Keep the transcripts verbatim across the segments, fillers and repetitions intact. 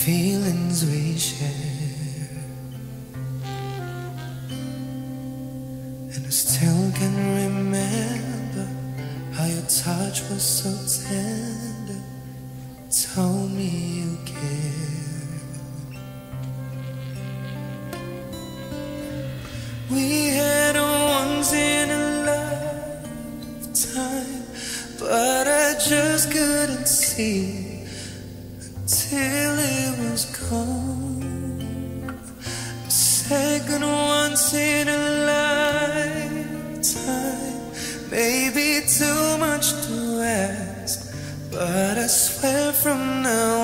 feelings we share, and I still can remember how your touch was so tender. Told me you cared. We had a once in a lifetime, but I just couldn't see till it was gone. A second once in a lifetime, maybe too much to ask, but I swear from now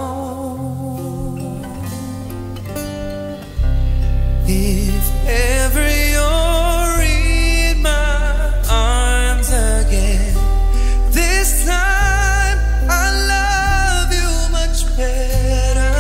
on, if ever you're in my arms again, this time I'll love you much better.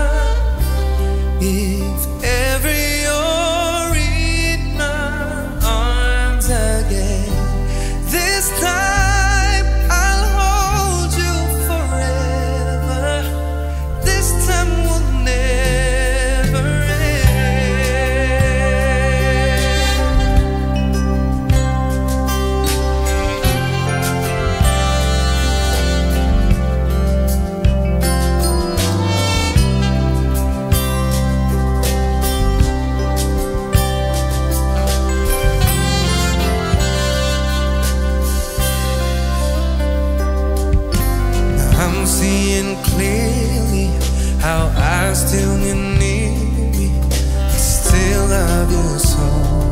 If ever you're in my arms again, this time I'll hold you forever. This time will never I'm seeing clearly how I still need me, I still love you so.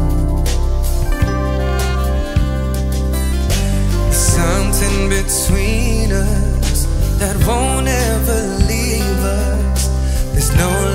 There's something between us that won't ever leave us. There's no